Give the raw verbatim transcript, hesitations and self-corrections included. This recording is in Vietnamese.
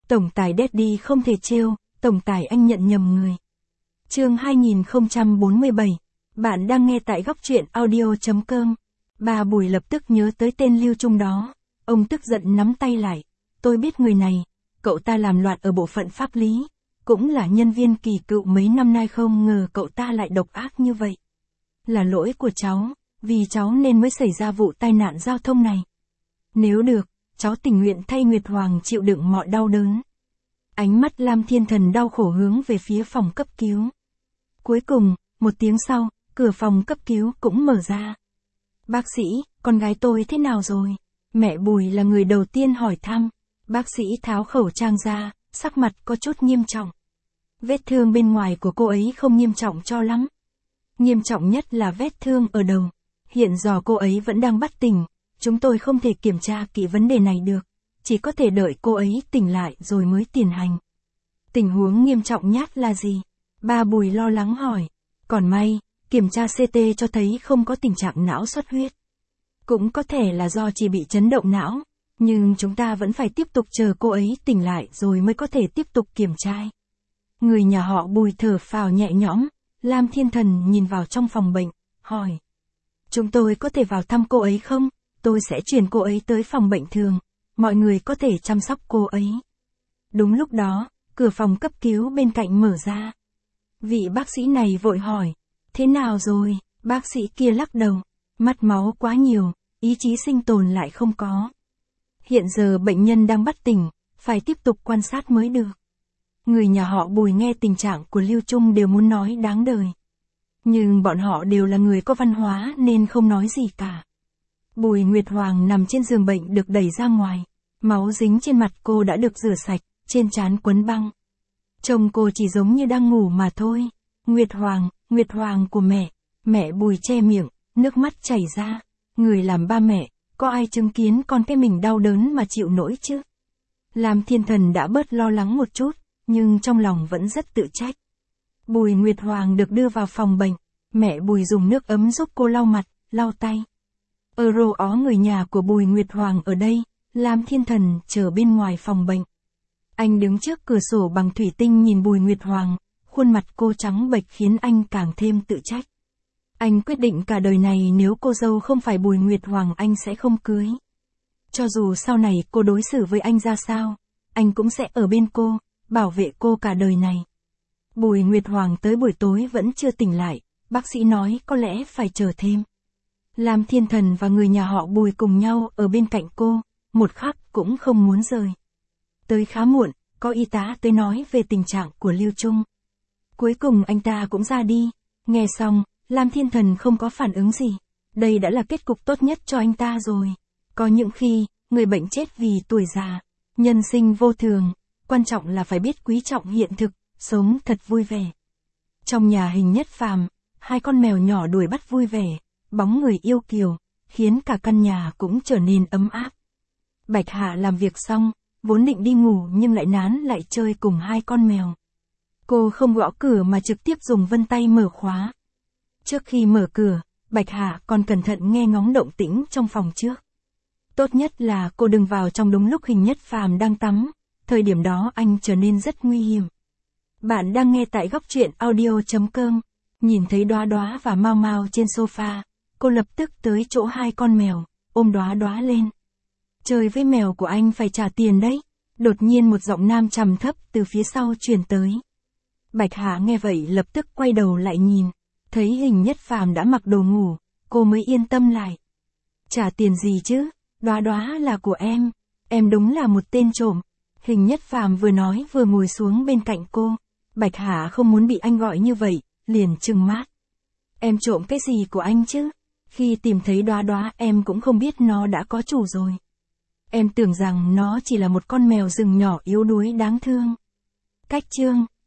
Tổng tài Daddy không thể trêu, tổng tài anh nhận nhầm người. Chương hai nghìn không trăm bốn mươi bảy. Bạn đang nghe tại góc truyện audio chấm com. Bà Bùi lập tức nhớ tới tên Lưu Trung đó. Ông tức giận nắm tay lại. Tôi biết người này. Cậu ta làm loạn ở bộ phận pháp lý. Cũng là nhân viên kỳ cựu mấy năm nay, không ngờ cậu ta lại độc ác như vậy. Là lỗi của cháu. Vì cháu nên mới xảy ra vụ tai nạn giao thông này. Nếu được, cháu tình nguyện thay Nguyệt Hoàng chịu đựng mọi đau đớn. Ánh mắt Lam Thiên Thần đau khổ hướng về phía phòng cấp cứu. Cuối cùng, một tiếng sau, cửa phòng cấp cứu cũng mở ra. Bác sĩ, con gái tôi thế nào rồi? Mẹ Bùi là người đầu tiên hỏi thăm. Bác sĩ tháo khẩu trang ra, sắc mặt có chút nghiêm trọng. Vết thương bên ngoài của cô ấy không nghiêm trọng cho lắm. Nghiêm trọng nhất là vết thương ở đầu. Hiện giờ cô ấy vẫn đang bất tỉnh. Chúng tôi không thể kiểm tra kỹ vấn đề này được. Chỉ có thể đợi cô ấy tỉnh lại rồi mới tiến hành. Tình huống nghiêm trọng nhất là gì? Bà Bùi lo lắng hỏi. Còn may, kiểm tra xê tê cho thấy không có tình trạng não xuất huyết. Cũng có thể là do chỉ bị chấn động não. Nhưng chúng ta vẫn phải tiếp tục chờ cô ấy tỉnh lại rồi mới có thể tiếp tục kiểm tra. Người nhà họ Bùi thở phào nhẹ nhõm. Lam Thiên Thần nhìn vào trong phòng bệnh, hỏi. Chúng tôi có thể vào thăm cô ấy không? Tôi sẽ chuyển cô ấy tới phòng bệnh thường. Mọi người có thể chăm sóc cô ấy. Đúng lúc đó, cửa phòng cấp cứu bên cạnh mở ra. Vị bác sĩ này vội hỏi. Thế nào rồi? Bác sĩ kia lắc đầu. Mất máu quá nhiều, ý chí sinh tồn lại không có. Hiện giờ bệnh nhân đang bất tỉnh, phải tiếp tục quan sát mới được. Người nhà họ Bùi nghe tình trạng của Lưu Trung đều muốn nói đáng đời. Nhưng bọn họ đều là người có văn hóa nên không nói gì cả. Bùi Nguyệt Hoàng nằm trên giường bệnh được đẩy ra ngoài. Máu dính trên mặt cô đã được rửa sạch, trên trán quấn băng. Trông cô chỉ giống như đang ngủ mà thôi. Nguyệt Hoàng, Nguyệt Hoàng của mẹ. Mẹ Bùi che miệng, nước mắt chảy ra. Người làm ba mẹ, có ai chứng kiến con cái mình đau đớn mà chịu nổi chứ? Lam Thiên Thần đã bớt lo lắng một chút, nhưng trong lòng vẫn rất tự trách. Bùi Nguyệt Hoàng được đưa vào phòng bệnh. Mẹ Bùi dùng nước ấm giúp cô lau mặt, lau tay. Euro ó người nhà của Bùi Nguyệt Hoàng ở đây. Lam Thiên Thần chờ bên ngoài phòng bệnh. Anh đứng trước cửa sổ bằng thủy tinh nhìn Bùi Nguyệt Hoàng. Khuôn mặt cô trắng bệch khiến anh càng thêm tự trách. Anh quyết định cả đời này nếu cô dâu không phải Bùi Nguyệt Hoàng anh sẽ không cưới. Cho dù sau này cô đối xử với anh ra sao, anh cũng sẽ ở bên cô, bảo vệ cô cả đời này. Bùi Nguyệt Hoàng tới buổi tối vẫn chưa tỉnh lại, bác sĩ nói có lẽ phải chờ thêm. Lam Thiên Thần và người nhà họ Bùi cùng nhau ở bên cạnh cô, một khắc cũng không muốn rời. Tới khá muộn, có y tá tới nói về tình trạng của Lưu Trung. Cuối cùng anh ta cũng ra đi. Nghe xong, Lam Thiên Thần không có phản ứng gì. Đây đã là kết cục tốt nhất cho anh ta rồi. Có những khi, người bệnh chết vì tuổi già. Nhân sinh vô thường, quan trọng là phải biết quý trọng hiện thực, sống thật vui vẻ. Trong nhà Hình Nhất Phàm, hai con mèo nhỏ đuổi bắt vui vẻ, bóng người yêu kiều, khiến cả căn nhà cũng trở nên ấm áp. Bạch Hạ làm việc xong, vốn định đi ngủ nhưng lại nán lại chơi cùng hai con mèo. Cô không gõ cửa mà trực tiếp dùng vân tay mở khóa. Trước khi mở cửa, Bạch Hạ còn cẩn thận nghe ngóng động tĩnh trong phòng trước. Tốt nhất là cô đừng vào trong đúng lúc Hình Nhất Phàm đang tắm, thời điểm đó anh trở nên rất nguy hiểm. Bạn đang nghe tại góc truyện audio chấm com. Nhìn thấy Đóa Đóa và Mau Mau trên sofa, cô lập tức tới chỗ hai con mèo, ôm Đóa Đóa lên. Chơi với mèo của anh phải trả tiền đấy. Đột nhiên một giọng nam trầm thấp từ phía sau truyền tới. Bạch Hạ nghe vậy lập tức quay đầu lại nhìn. Thấy Hình Nhất Phàm đã mặc đồ ngủ, cô mới yên tâm lại. Trả tiền gì chứ? Đóa Đóa là của em. Em đúng là một tên trộm. Hình Nhất Phàm vừa nói vừa ngồi xuống bên cạnh cô. Bạch Hạ không muốn bị anh gọi như vậy, liền trừng mắt. Em trộm cái gì của anh chứ? Khi tìm thấy Đóa Đóa em cũng không biết nó đã có chủ rồi. Em tưởng rằng nó chỉ là một con mèo rừng nhỏ yếu đuối đáng thương. Cách chương.